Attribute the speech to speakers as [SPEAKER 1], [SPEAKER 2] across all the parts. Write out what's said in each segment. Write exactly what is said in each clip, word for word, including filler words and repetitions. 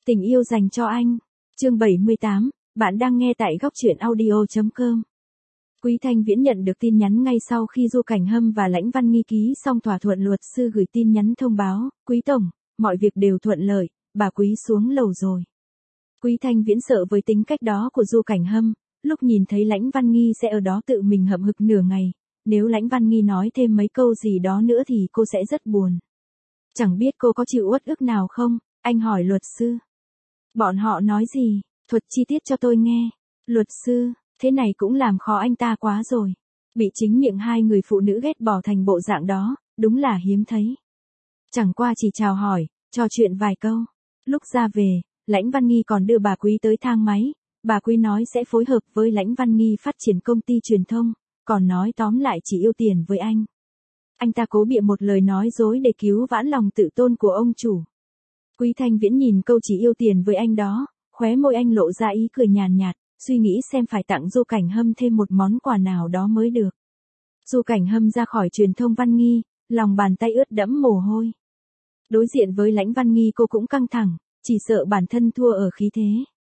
[SPEAKER 1] Tình yêu dành cho anh. Chương bảy mươi tám, bạn đang nghe tại góc truyện audio chấm com. Quý Thanh Viễn nhận được tin nhắn ngay sau khi Du Cảnh Hâm và Lãnh Văn Nghi ký xong thỏa thuận, luật sư gửi tin nhắn thông báo, Quý Tổng, mọi việc đều thuận lợi, bà Quý xuống lầu rồi. Quý Thanh Viễn sợ với tính cách đó của Du Cảnh Hâm, lúc nhìn thấy Lãnh Văn Nghi sẽ ở đó tự mình hậm hực nửa ngày, nếu Lãnh Văn Nghi nói thêm mấy câu gì đó nữa thì cô sẽ rất buồn. Chẳng biết cô có chịu uất ức nào không, anh hỏi luật sư. Bọn họ nói gì, thuật chi tiết cho tôi nghe. Luật sư, thế này cũng làm khó anh ta quá rồi. Bị chính miệng hai người phụ nữ ghét bỏ thành bộ dạng đó, đúng là hiếm thấy. Chẳng qua chỉ chào hỏi, trò chuyện vài câu. Lúc ra về, Lãnh Văn Nghi còn đưa bà Quý tới thang máy. Bà Quý nói sẽ phối hợp với Lãnh Văn Nghi phát triển công ty truyền thông, còn nói tóm lại chỉ yêu tiền với anh. Anh ta cố bịa một lời nói dối để cứu vãn lòng tự tôn của ông chủ. Quý Thanh Viễn nhìn câu chỉ yêu tiền với anh đó, khóe môi anh lộ ra ý cười nhàn nhạt, suy nghĩ xem phải tặng Du Cảnh Hâm thêm một món quà nào đó mới được. Du Cảnh Hâm ra khỏi truyền thông Văn Nghi, lòng bàn tay ướt đẫm mồ hôi. Đối diện với Lãnh Văn Nghi cô cũng căng thẳng, chỉ sợ bản thân thua ở khí thế.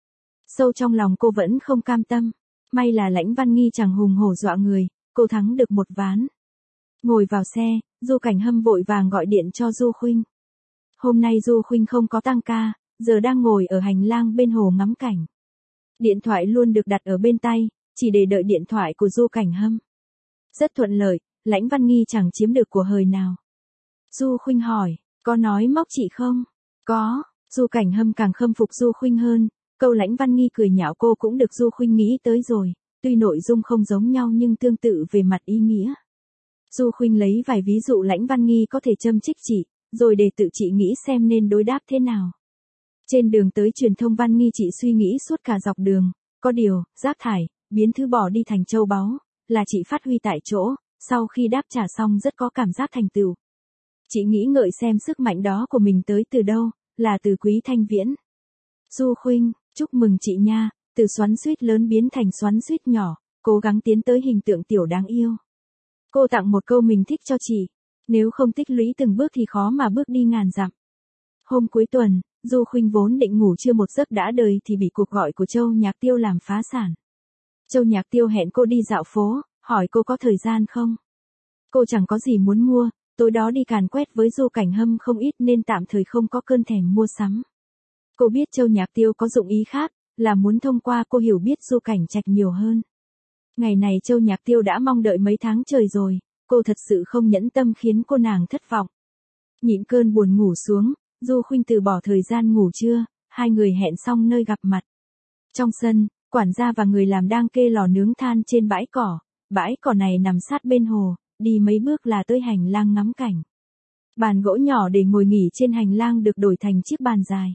[SPEAKER 1] Sâu trong lòng cô vẫn không cam tâm, may là Lãnh Văn Nghi chẳng hùng hổ dọa người, cô thắng được một ván. Ngồi vào xe, Du Cảnh Hâm vội vàng gọi điện cho Du Khuynh. Hôm nay Du Khuynh không có tăng ca, giờ đang ngồi ở hành lang bên hồ ngắm cảnh. Điện thoại luôn được đặt ở bên tay, chỉ để đợi điện thoại của Du Cảnh Hâm. Rất thuận lợi, Lãnh Văn Nghi chẳng chiếm được của hời nào. Du Khuynh hỏi, có nói móc chị không? Có, Du Cảnh Hâm càng khâm phục Du Khuynh hơn, câu Lãnh Văn Nghi cười nhạo cô cũng được Du Khuynh nghĩ tới rồi, tuy nội dung không giống nhau nhưng tương tự về mặt ý nghĩa. Du Khuynh lấy vài ví dụ Lãnh Văn Nghi có thể châm chích chị, rồi để tự chị nghĩ xem nên đối đáp thế nào. Trên đường tới truyền thông Văn Nghi chị suy nghĩ suốt cả dọc đường, có điều, rác thải, biến thứ bỏ đi thành châu báu, là chị phát huy tại chỗ, sau khi đáp trả xong rất có cảm giác thành tựu. Chị nghĩ ngợi xem sức mạnh đó của mình tới từ đâu, là từ Quý Thanh Viễn. Du Khuynh, chúc mừng chị nha, từ xoắn xuýt lớn biến thành xoắn xuýt nhỏ, cố gắng tiến tới hình tượng tiểu đáng yêu. Cô tặng một câu mình thích cho chị, nếu không tích lũy từng bước thì khó mà bước đi ngàn dặm. Hôm cuối tuần, Du Khuynh vốn định ngủ trưa một giấc đã đời thì bị cuộc gọi của Châu Nhạc Tiêu làm phá sản. Châu Nhạc Tiêu hẹn cô đi dạo phố, hỏi cô có thời gian không. Cô chẳng có gì muốn mua, tối đó đi càn quét với Du Cảnh Hâm không ít nên tạm thời không có cơn thèm mua sắm. Cô biết Châu Nhạc Tiêu có dụng ý khác, là muốn thông qua cô hiểu biết Du Cảnh Trạch nhiều hơn. Ngày này Châu Nhạc Tiêu đã mong đợi mấy tháng trời rồi, cô thật sự không nhẫn tâm khiến cô nàng thất vọng. Nhịn cơn buồn ngủ xuống, Du Khuynh từ bỏ thời gian ngủ trưa, hai người hẹn xong nơi gặp mặt. Trong sân, quản gia và người làm đang kê lò nướng than trên bãi cỏ, bãi cỏ này nằm sát bên hồ, đi mấy bước là tới hành lang ngắm cảnh. Bàn gỗ nhỏ để ngồi nghỉ trên hành lang được đổi thành chiếc bàn dài.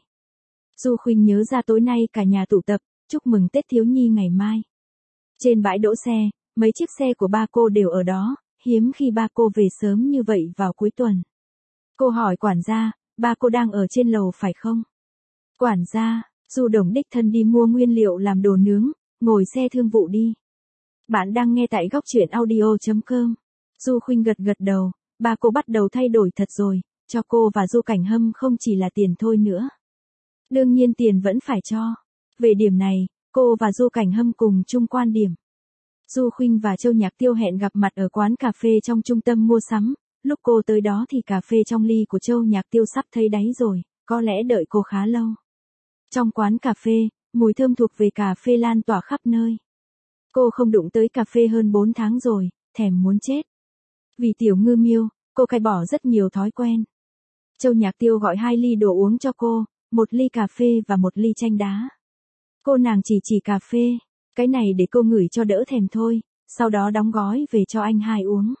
[SPEAKER 1] Du Khuynh nhớ ra tối nay cả nhà tụ tập, chúc mừng Tết thiếu nhi ngày mai. Trên bãi đỗ xe, mấy chiếc xe của ba cô đều ở đó, hiếm khi ba cô về sớm như vậy vào cuối tuần. Cô hỏi quản gia, ba cô đang ở trên lầu phải không? Quản gia, Du Đồng đích thân đi mua nguyên liệu làm đồ nướng, ngồi xe thương vụ đi. Bạn đang nghe tại góc truyện audio chấm com. Du Khuynh gật gật đầu, ba cô bắt đầu thay đổi thật rồi, cho cô và Du Cảnh Hâm không chỉ là tiền thôi nữa. Đương nhiên tiền vẫn phải cho. Về điểm này, cô và Du Cảnh Hâm cùng chung quan điểm. Du Khuynh và Châu Nhạc Tiêu hẹn gặp mặt ở quán cà phê trong trung tâm mua sắm, lúc cô tới đó thì cà phê trong ly của Châu Nhạc Tiêu sắp thấy đáy rồi, có lẽ đợi cô khá lâu. Trong quán cà phê, mùi thơm thuộc về cà phê lan tỏa khắp nơi. Cô không đụng tới cà phê hơn bốn tháng rồi, thèm muốn chết. Vì tiểu ngư miêu, cô cai bỏ rất nhiều thói quen. Châu Nhạc Tiêu gọi hai ly đồ uống cho cô, một ly cà phê và một ly chanh đá. Cô nàng chỉ chỉ cà phê, cái này để cô ngửi cho đỡ thèm thôi, sau đó đóng gói về cho anh hai uống.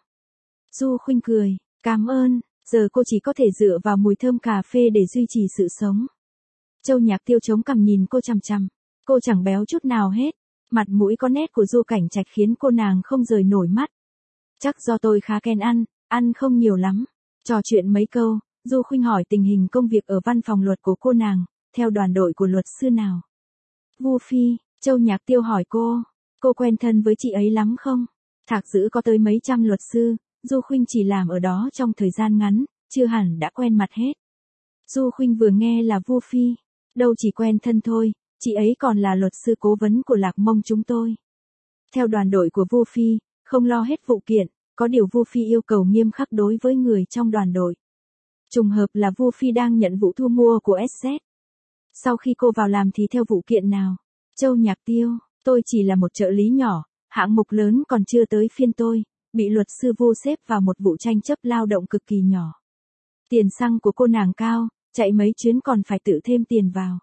[SPEAKER 1] Du Khuynh cười, cảm ơn, giờ cô chỉ có thể dựa vào mùi thơm cà phê để duy trì sự sống. Châu Nhạc Tiêu chống cằm nhìn cô chằm chằm, cô chẳng béo chút nào hết, mặt mũi có nét của Du Cảnh Trạch khiến cô nàng không rời nổi mắt. Chắc do tôi khá kén ăn, ăn không nhiều lắm. Trò chuyện mấy câu, Du Khuynh hỏi tình hình công việc ở văn phòng luật của cô nàng, theo đoàn đội của luật sư nào. Vu Phi, Châu Nhạc Tiêu hỏi cô, cô quen thân với chị ấy lắm không? Thạc Dữ có tới mấy trăm luật sư, Du Khuynh chỉ làm ở đó trong thời gian ngắn, chưa hẳn đã quen mặt hết. Du Khuynh vừa nghe là Vu Phi, Đâu chỉ quen thân thôi, chị ấy còn là luật sư cố vấn của Lạc Mông chúng tôi. Theo đoàn đội của Vu Phi, không lo hết vụ kiện, có điều Vu Phi yêu cầu nghiêm khắc đối với người trong đoàn đội. Trùng hợp là Vu Phi đang nhận vụ thu mua của ét dét. Sau khi cô vào làm thì theo vụ kiện nào? Châu Nhạc Tiêu, tôi chỉ là một trợ lý nhỏ, hạng mục lớn còn chưa tới phiên tôi, bị luật sư Vu xếp vào một vụ tranh chấp lao động cực kỳ nhỏ. Tiền xăng của cô nàng cao, chạy mấy chuyến còn phải tự thêm tiền vào.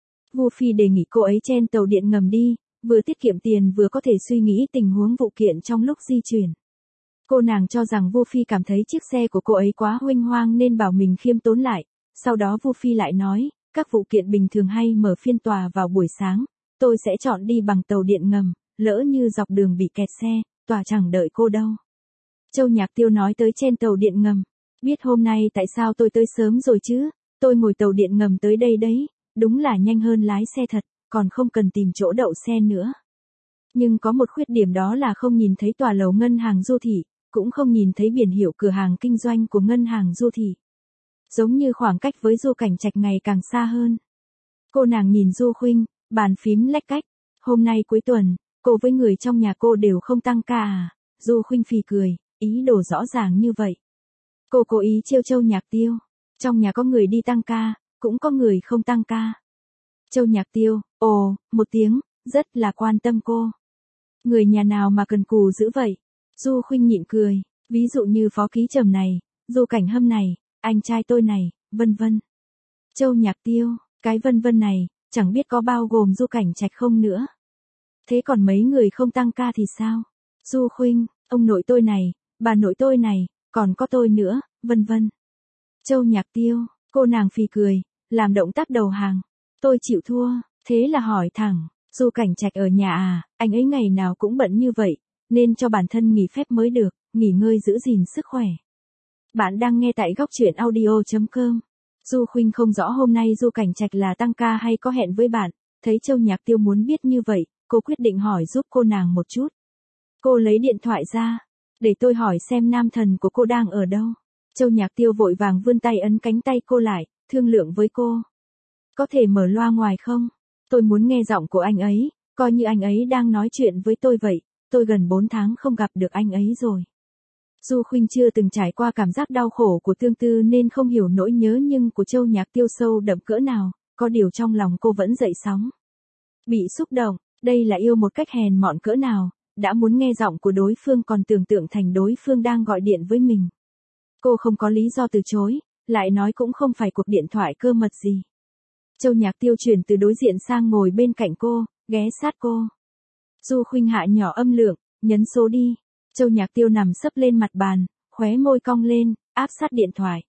[SPEAKER 1] Vu Phi đề nghị cô ấy chen tàu điện ngầm đi, vừa tiết kiệm tiền vừa có thể suy nghĩ tình huống vụ kiện trong lúc di chuyển. Cô nàng cho rằng Vu Phi cảm thấy chiếc xe của cô ấy quá huênh hoang nên bảo mình khiêm tốn lại. Sau đó Vu Phi lại nói, các vụ kiện bình thường hay mở phiên tòa vào buổi sáng, tôi sẽ chọn đi bằng tàu điện ngầm, lỡ như dọc đường bị kẹt xe, tòa chẳng đợi cô đâu. Châu Nhạc Tiêu nói tới trên tàu điện ngầm, biết hôm nay tại sao tôi tới sớm rồi chứ, tôi ngồi tàu điện ngầm tới đây đấy, đúng là nhanh hơn lái xe thật, còn không cần tìm chỗ đậu xe nữa. Nhưng có một khuyết điểm đó là không nhìn thấy tòa lầu ngân hàng Du Thị, cũng không nhìn thấy biển hiệu cửa hàng kinh doanh của ngân hàng Du Thị. Giống như khoảng cách với Du Cảnh Trạch ngày càng xa hơn. Cô nàng nhìn Du Khuynh, bàn phím lách cách, hôm nay cuối tuần, cô với người trong nhà cô đều không tăng ca à? Du Khuynh phì cười, ý đồ rõ ràng như vậy. Cô cố ý trêu Châu Nhạc Tiêu, trong nhà có người đi tăng ca, cũng có người không tăng ca. Châu Nhạc Tiêu, ồ, một tiếng, rất là quan tâm cô. Người nhà nào mà cần cù dữ vậy? Du Khuynh nhịn cười, ví dụ như Phó Ký Trầm này, Du Cảnh Hâm này, anh trai tôi này, vân vân. Châu Nhạc Tiêu, cái vân vân này, chẳng biết có bao gồm Du Cảnh Trạch không nữa. Thế còn mấy người không tăng ca thì sao? Du Khuynh, ông nội tôi này, bà nội tôi này, còn có tôi nữa, vân vân. Châu Nhạc Tiêu, cô nàng phì cười, làm động tác đầu hàng. Tôi chịu thua, thế là hỏi thẳng, Du Cảnh Trạch ở nhà à, anh ấy ngày nào cũng bận như vậy, nên cho bản thân nghỉ phép mới được, nghỉ ngơi giữ gìn sức khỏe. Bạn đang nghe tại góc truyện audio chấm com. Du Khuynh không rõ hôm nay Du Cảnh Trạch là tăng ca hay có hẹn với bạn, thấy Châu Nhạc Tiêu muốn biết như vậy, cô quyết định hỏi giúp cô nàng một chút. Cô lấy điện thoại ra, để tôi hỏi xem nam thần của cô đang ở đâu. Châu Nhạc Tiêu vội vàng vươn tay ấn cánh tay cô lại, thương lượng với cô. Có thể mở loa ngoài không? Tôi muốn nghe giọng của anh ấy, coi như anh ấy đang nói chuyện với tôi vậy, tôi gần bốn tháng không gặp được anh ấy rồi. Du Khuynh chưa từng trải qua cảm giác đau khổ của tương tư nên không hiểu nỗi nhớ nhưng của Châu Nhạc Tiêu sâu đậm cỡ nào, có điều trong lòng cô vẫn dậy sóng. Bị xúc động, đây là yêu một cách hèn mọn cỡ nào, đã muốn nghe giọng của đối phương còn tưởng tượng thành đối phương đang gọi điện với mình. Cô không có lý do từ chối, lại nói cũng không phải cuộc điện thoại cơ mật gì. Châu Nhạc Tiêu chuyển từ đối diện sang ngồi bên cạnh cô, ghé sát cô. Du Khuynh hạ nhỏ âm lượng, nhấn số đi. Châu Nhạc Tiêu nằm sấp lên mặt bàn, khóe môi cong lên, áp sát điện thoại.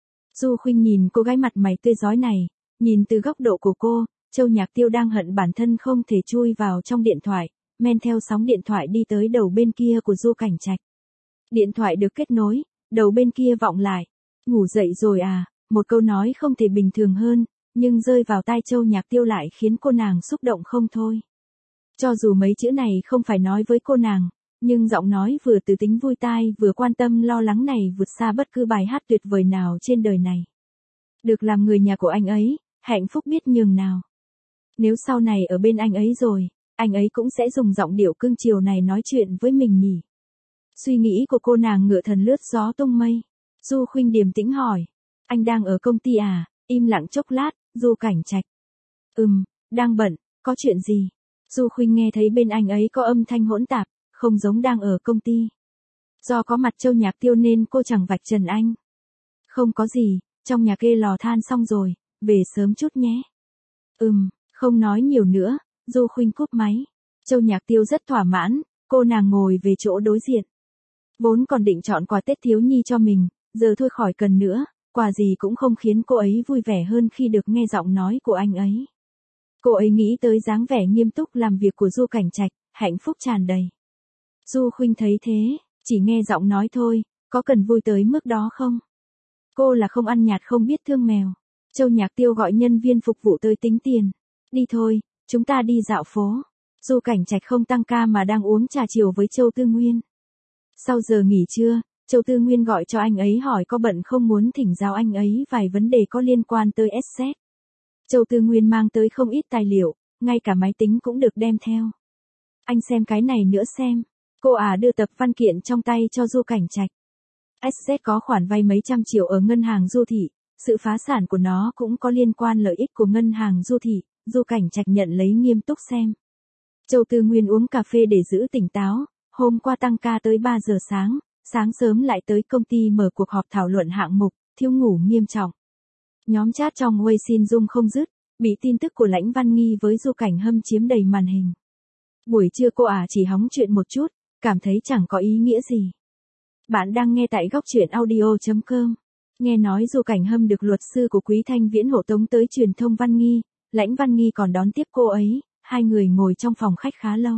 [SPEAKER 1] Du Khuynh nhìn cô gái mặt mày tươi rói này, nhìn từ góc độ của cô, Châu Nhạc Tiêu đang hận bản thân không thể chui vào trong điện thoại, men theo sóng điện thoại đi tới đầu bên kia của Du Cảnh Trạch. Điện thoại được kết nối, đầu bên kia vọng lại. Ngủ dậy rồi à, một câu nói không thể bình thường hơn, nhưng rơi vào tai Châu Nhạc Tiêu lại khiến cô nàng xúc động không thôi. Cho dù mấy chữ này không phải nói với cô nàng, nhưng giọng nói vừa từ tính vui tai vừa quan tâm lo lắng này vượt xa bất cứ bài hát tuyệt vời nào trên đời này. Được làm người nhà của anh ấy, hạnh phúc biết nhường nào. Nếu sau này ở bên anh ấy rồi, anh ấy cũng sẽ dùng giọng điệu cưng chiều này nói chuyện với mình nhỉ. Suy nghĩ của cô nàng ngựa thần lướt gió tung mây. Du Khuynh điềm tĩnh hỏi, anh đang ở công ty à? Im lặng chốc lát, Du Cảnh Trạch. Ừm, đang bận, có chuyện gì? Du Khuynh nghe thấy bên anh ấy có âm thanh hỗn tạp, không giống đang ở công ty. Do có mặt Châu Nhạc Tiêu nên cô chẳng vạch trần anh. Không có gì, trong nhà kê lò than xong rồi, về sớm chút nhé. Ừm, không nói nhiều nữa, Du Khuynh cúp máy. Châu Nhạc Tiêu rất thỏa mãn, cô nàng ngồi về chỗ đối diện. Vốn còn định chọn quà Tết thiếu nhi cho mình, giờ thôi khỏi cần nữa, quà gì cũng không khiến cô ấy vui vẻ hơn khi được nghe giọng nói của anh ấy. Cô ấy nghĩ tới dáng vẻ nghiêm túc làm việc của Du Cảnh Trạch, hạnh phúc tràn đầy. Du Khuynh thấy thế, chỉ nghe giọng nói thôi, có cần vui tới mức đó không? Cô là không ăn nhạt không biết thương mèo. Châu Nhạc Tiêu gọi nhân viên phục vụ tới tính tiền. Đi thôi, chúng ta đi dạo phố. Du Cảnh Trạch không tăng ca mà đang uống trà chiều với Châu Tư Nguyên. Sau giờ nghỉ trưa, Châu Tư Nguyên gọi cho anh ấy hỏi có bận không muốn thỉnh giáo anh ấy vài vấn đề có liên quan tới ét dét. Châu Tư Nguyên mang tới không ít tài liệu, ngay cả máy tính cũng được đem theo. Anh xem cái này nữa xem. Cô ả đưa tập văn kiện trong tay cho Du Cảnh Trạch. ét zét có khoản vay mấy trăm triệu ở ngân hàng Du Thị, sự phá sản của nó cũng có liên quan lợi ích của ngân hàng Du Thị, Du Cảnh Trạch nhận lấy nghiêm túc xem. Châu Tư Nguyên uống cà phê để giữ tỉnh táo, hôm qua tăng ca tới ba giờ sáng, sáng sớm lại tới công ty mở cuộc họp thảo luận hạng mục, thiếu ngủ nghiêm trọng. Nhóm chat trong Weixin rung không dứt, bị tin tức của Lãnh Văn Nghi với Du Cảnh Hâm chiếm đầy màn hình. Buổi trưa cô ả chỉ hóng chuyện một chút, cảm thấy chẳng có ý nghĩa gì. Bạn đang nghe tại góc truyện audio chấm com. Nghe nói Du Cảnh Hâm được luật sư của Quý Thanh Viễn hộ tống tới truyền thông Văn Nghi, Lãnh Văn Nghi còn đón tiếp cô ấy, hai người ngồi trong phòng khách khá lâu.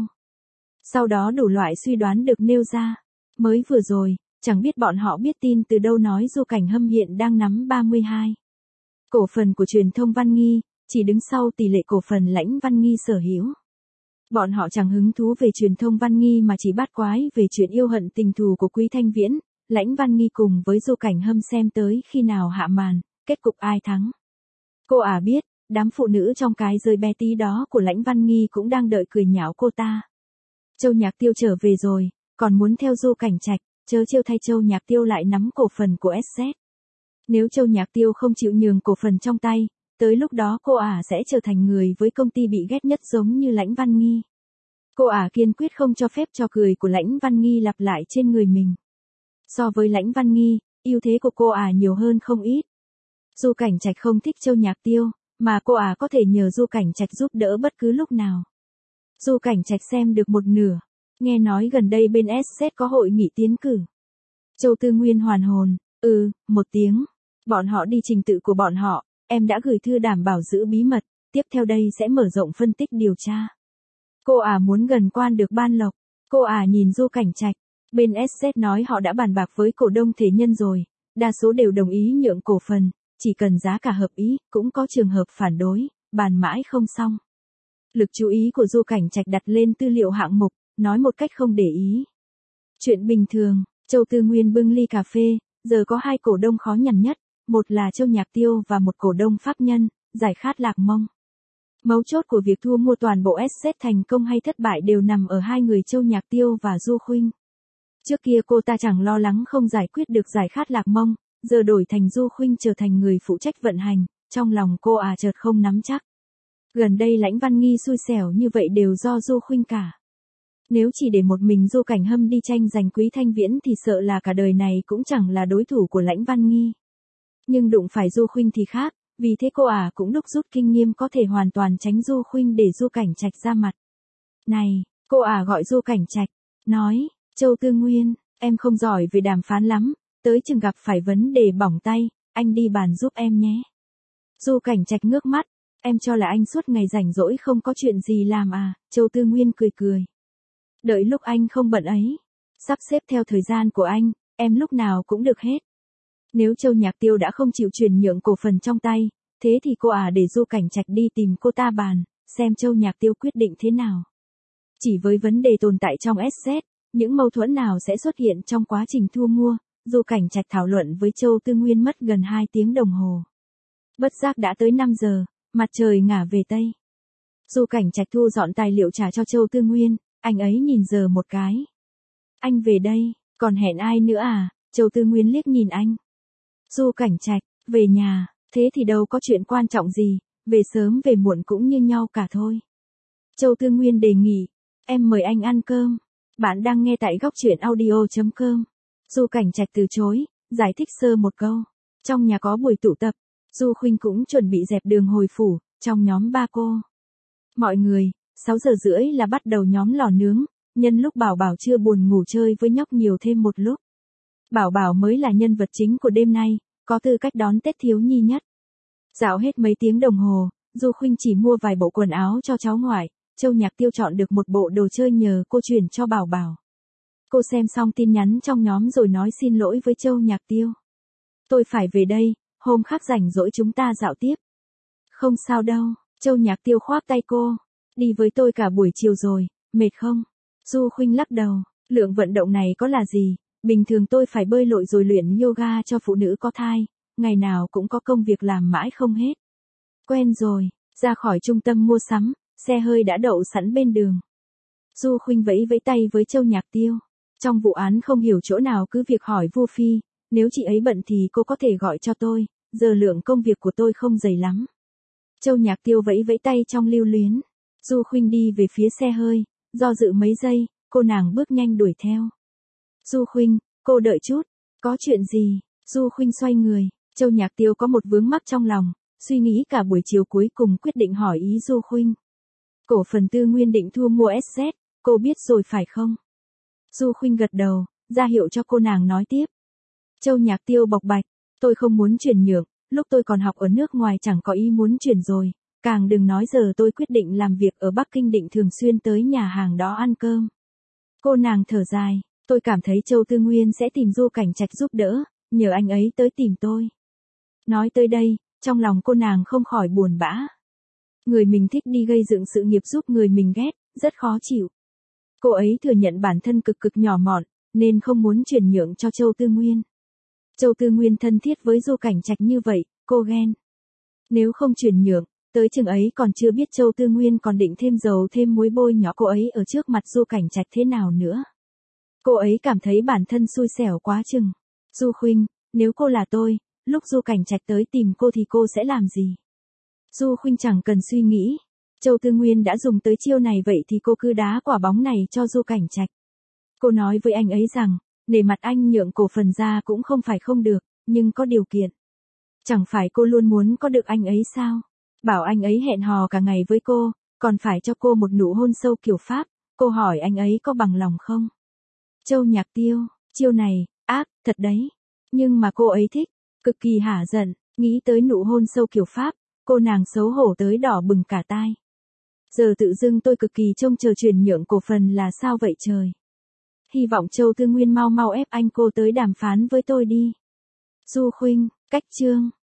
[SPEAKER 1] Sau đó đủ loại suy đoán được nêu ra. Mới vừa rồi, chẳng biết bọn họ biết tin từ đâu nói Du Cảnh Hâm hiện đang nắm ba mươi hai. Cổ phần của truyền thông Văn Nghi, chỉ đứng sau tỷ lệ cổ phần Lãnh Văn Nghi sở hữu. Bọn họ chẳng hứng thú về truyền thông Văn Nghi mà chỉ bát quái về chuyện yêu hận tình thù của Quý Thanh Viễn, Lãnh Văn Nghi cùng với Du Cảnh Hâm xem tới khi nào hạ màn, kết cục ai thắng. Cô ả biết, đám phụ nữ trong cái rơi bé tí đó của Lãnh Văn Nghi cũng đang đợi cười nhạo cô ta. Châu Nhạc Tiêu trở về rồi, còn muốn theo Du Cảnh Trạch, chớ trêu thay Châu Nhạc Tiêu lại nắm cổ phần của ét zét. Nếu Châu Nhạc Tiêu không chịu nhường cổ phần trong tay, tới lúc đó cô ả sẽ trở thành người với công ty bị ghét nhất giống như Lãnh Văn Nghi. Cô ả kiên quyết không cho phép trò cười của Lãnh Văn Nghi lặp lại trên người mình. So với Lãnh Văn Nghi, ưu thế của cô ả nhiều hơn không ít. Du Cảnh Trạch không thích Châu Nhạc Tiêu, mà cô ả có thể nhờ Du Cảnh Trạch giúp đỡ bất cứ lúc nào. Du Cảnh Trạch xem được một nửa, nghe nói gần đây bên ét zét có hội nghị tiến cử. Châu Tư Nguyên hoàn hồn, ừ, một tiếng. Bọn họ đi trình tự của bọn họ, em đã gửi thư đảm bảo giữ bí mật, tiếp theo đây sẽ mở rộng phân tích điều tra. Cô ả muốn gần quan được ban lộc, cô ả nhìn Du Cảnh Trạch, bên ét zét nói họ đã bàn bạc với cổ đông thể nhân rồi, đa số đều đồng ý nhượng cổ phần, chỉ cần giá cả hợp ý, cũng có trường hợp phản đối, bàn mãi không xong. Lực chú ý của Du Cảnh Trạch đặt lên tư liệu hạng mục, nói một cách không để ý. Chuyện bình thường, Châu Tư Nguyên bưng ly cà phê, giờ có hai cổ đông khó nhằn nhất, một là Châu Nhạc Tiêu và một cổ đông pháp nhân, Giải Khát Lạc Mông. Mấu chốt của việc thu mua toàn bộ ét zét thành công hay thất bại đều nằm ở hai người Châu Nhạc Tiêu và Du Khuynh. Trước kia cô ta chẳng lo lắng không giải quyết được Giải Khát Lạc Mông, giờ đổi thành Du Khuynh trở thành người phụ trách vận hành, trong lòng cô à chợt không nắm chắc. Gần đây Lãnh Văn Nghi xui xẻo như vậy đều do Du Khuynh cả. Nếu chỉ để một mình Du Cảnh Hâm đi tranh giành Quý Thanh Viễn thì sợ là cả đời này cũng chẳng là đối thủ của Lãnh Văn Nghi. Nhưng đụng phải Du Khuynh thì khác, vì thế cô ả cũng đúc rút kinh nghiệm có thể hoàn toàn tránh Du Khuynh để Du Cảnh Trạch ra mặt. Này, cô ả gọi Du Cảnh Trạch, nói, Châu Tư Nguyên, em không giỏi về đàm phán lắm, tới chừng gặp phải vấn đề bỏng tay, anh đi bàn giúp em nhé. Du Cảnh Trạch ngước mắt, em cho là anh suốt ngày rảnh rỗi không có chuyện gì làm à, Châu Tư Nguyên cười cười. Đợi lúc anh không bận ấy, sắp xếp theo thời gian của anh, em lúc nào cũng được hết. Nếu Châu Nhạc Tiêu đã không chịu chuyển nhượng cổ phần trong tay, thế thì cô ả để Du Cảnh Trạch đi tìm cô ta bàn, xem Châu Nhạc Tiêu quyết định thế nào. Chỉ với vấn đề tồn tại trong ét zét, những mâu thuẫn nào sẽ xuất hiện trong quá trình thu mua, Du Cảnh Trạch thảo luận với Châu Tư Nguyên mất gần hai tiếng đồng hồ. Bất giác đã tới năm giờ, mặt trời ngả về Tây. Du Cảnh Trạch thu dọn tài liệu trả cho Châu Tư Nguyên, anh ấy nhìn giờ một cái. Anh về đây, còn hẹn ai nữa à? Châu Tư Nguyên liếc nhìn anh. Du Cảnh Trạch, về nhà, thế thì đâu có chuyện quan trọng gì, về sớm về muộn cũng như nhau cả thôi. Châu Tư Nguyên đề nghị, em mời anh ăn cơm. Bạn đang nghe tại góc truyện audio chấm com. Du Cảnh Trạch từ chối, giải thích sơ một câu. Trong nhà có buổi tụ tập, Du Khuynh cũng chuẩn bị dẹp đường hồi phủ, trong nhóm ba cô. Mọi người, sáu giờ rưỡi là bắt đầu nhóm lò nướng, nhân lúc Bảo Bảo chưa buồn ngủ chơi với nhóc nhiều thêm một lúc. Bảo Bảo mới là nhân vật chính của đêm nay, có tư cách đón Tết thiếu nhi nhất. Dạo hết mấy tiếng đồng hồ, Du Khuynh chỉ mua vài bộ quần áo cho cháu ngoại, Châu Nhạc Tiêu chọn được một bộ đồ chơi nhờ cô chuyển cho Bảo Bảo. Cô xem xong tin nhắn trong nhóm rồi nói xin lỗi với Châu Nhạc Tiêu. Tôi phải về đây, hôm khác rảnh rỗi chúng ta dạo tiếp. Không sao đâu, Châu Nhạc Tiêu khoác tay cô. Đi với tôi cả buổi chiều rồi, mệt không? Du Khuynh lắc đầu, lượng vận động này có là gì, bình thường tôi phải bơi lội rồi luyện yoga cho phụ nữ có thai, ngày nào cũng có công việc làm mãi không hết. Quen rồi, ra khỏi trung tâm mua sắm, xe hơi đã đậu sẵn bên đường. Du Khuynh vẫy vẫy tay với Châu Nhạc Tiêu. Trong vụ án không hiểu chỗ nào cứ việc hỏi Vu Phi, nếu chị ấy bận thì cô có thể gọi cho tôi, giờ lượng công việc của tôi không dày lắm. Châu Nhạc Tiêu vẫy vẫy tay trong lưu luyến. Du Khuynh đi về phía xe hơi, do dự mấy giây, cô nàng bước nhanh đuổi theo. Du Khuynh, cô đợi chút, có chuyện gì? Du Khuynh xoay người, Châu Nhạc Tiêu có một vướng mắc trong lòng, suy nghĩ cả buổi chiều cuối cùng quyết định hỏi ý Du Khuynh. Cổ phần Tư Nguyên định thu mua ét zét, cô biết rồi phải không? Du Khuynh gật đầu, ra hiệu cho cô nàng nói tiếp. Châu Nhạc Tiêu bộc bạch, tôi không muốn chuyển nhượng, lúc tôi còn học ở nước ngoài chẳng có ý muốn chuyển rồi, càng đừng nói giờ tôi quyết định làm việc ở Bắc Kinh định thường xuyên tới nhà hàng đó ăn cơm. Cô nàng thở dài, tôi cảm thấy Châu Tư Nguyên sẽ tìm Du Cảnh Trạch giúp đỡ, nhờ anh ấy tới tìm tôi. Nói tới đây, trong lòng cô nàng không khỏi buồn bã. Người mình thích đi gây dựng sự nghiệp giúp người mình ghét, rất khó chịu. Cô ấy thừa nhận bản thân cực cực nhỏ mọn, nên không muốn chuyển nhượng cho Châu Tư Nguyên. Châu Tư Nguyên thân thiết với Du Cảnh Trạch như vậy, cô ghen. Nếu không chuyển nhượng, tới chừng ấy còn chưa biết Châu Tư Nguyên còn định thêm dầu thêm muối bôi nhỏ cô ấy ở trước mặt Du Cảnh Trạch thế nào nữa. Cô ấy cảm thấy bản thân xui xẻo quá chừng. Du Khuynh, nếu cô là tôi, lúc Du Cảnh Trạch tới tìm cô thì cô sẽ làm gì? Du Khuynh chẳng cần suy nghĩ. Châu Tư Nguyên đã dùng tới chiêu này vậy thì cô cứ đá quả bóng này cho Du Cảnh Trạch. Cô nói với anh ấy rằng, để mặt anh nhượng cổ phần ra cũng không phải không được, nhưng có điều kiện. Chẳng phải cô luôn muốn có được anh ấy sao? Bảo anh ấy hẹn hò cả ngày với cô, còn phải cho cô một nụ hôn sâu kiểu Pháp, cô hỏi anh ấy có bằng lòng không? Châu Nhạc Tiêu, chiêu này, ác, thật đấy. Nhưng mà cô ấy thích, cực kỳ hả giận, nghĩ tới nụ hôn sâu kiểu Pháp, cô nàng xấu hổ tới đỏ bừng cả tai. Giờ tự dưng tôi cực kỳ trông chờ chuyển nhượng cổ phần là sao vậy trời? Hy vọng Châu Tư Nguyên mau mau ép anh cô tới đàm phán với tôi đi. Du Khuynh, cách chương.